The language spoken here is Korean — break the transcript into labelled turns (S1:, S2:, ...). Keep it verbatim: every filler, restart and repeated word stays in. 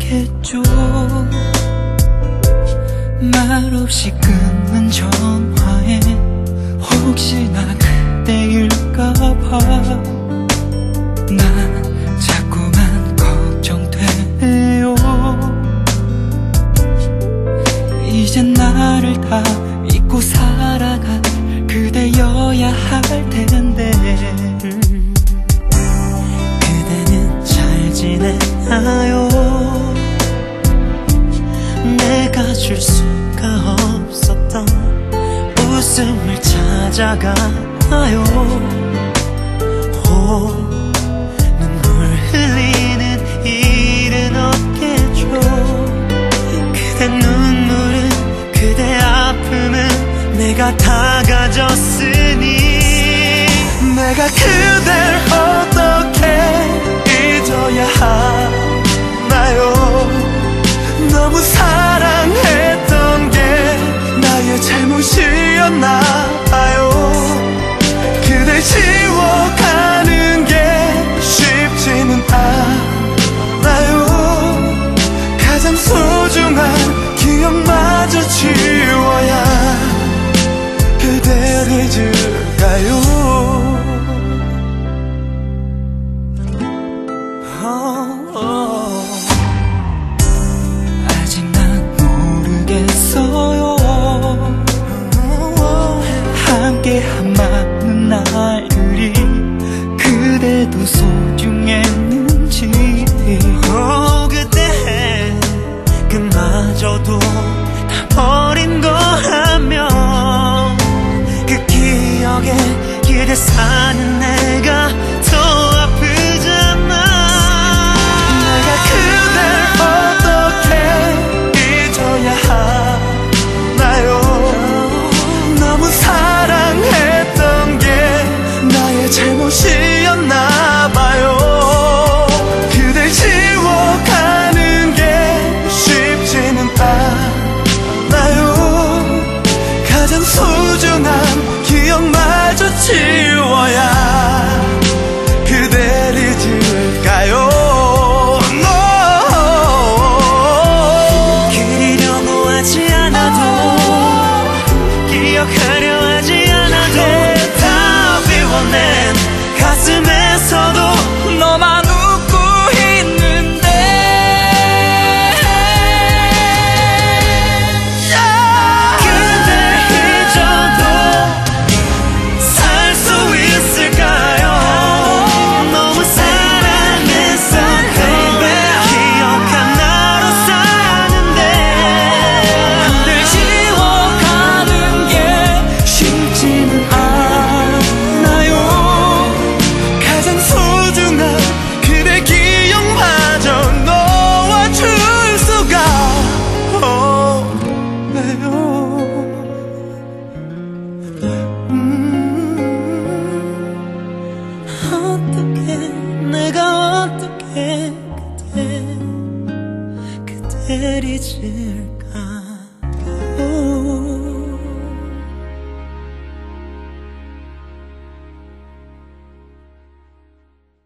S1: 않겠죠. 말없이 끊는 전화에 혹시나 그대일까봐 난 자꾸만 걱정돼요. 이젠 나를 다 잊고 살아갈 그대여야 할 텐데 그대는 잘 지내나요? 내가 줄 수가 없었던 웃음을 찾아가요. 호 눈물 흘리는 일은 없겠죠. 그대 눈물은 그대 아픔은 내가 다 가졌으니 내가 그댈 어떻게 잊어야 하나요? 너무 사랑했던 게 나의 잘못이었나 봐요. 그댈 지워가는 게 쉽지는 않아요. 가장 소중한 기억마저 지워야 그댈 잊을까요? oh, oh. 아직 난 모르겠어요. 함께한 많은 날들이 그대도 소중했는지.
S2: oh, 그때 그마저도 다 버린 거라면 그 기억에 그대 사는 내가 더 아프잖아.
S1: 내가 그댈 어떻게 잊어야 하나요? 너무 사랑했던 게 나의 잘못이었나 봐요. 그댈 지워가는 게 쉽지는 않아요. 가장 소중한 기억마저 지워야 그댈 잊을까요?
S2: 그리려고 하지 않아도 기억하려 하지 않아도 다 비워낸 가슴에서도 너만 웃고 있는데 그댈 잊어도 살 수 있을까요? 너무 사랑했어 baby. 기억 하나로 사는데
S1: 그댈 지워가는 게 쉽지는 않아요. 가장 소중한 그대 기억마저 놓아줄 수가 없네요.
S2: 어떻게 내가 어떻게 그대 그댈 잊을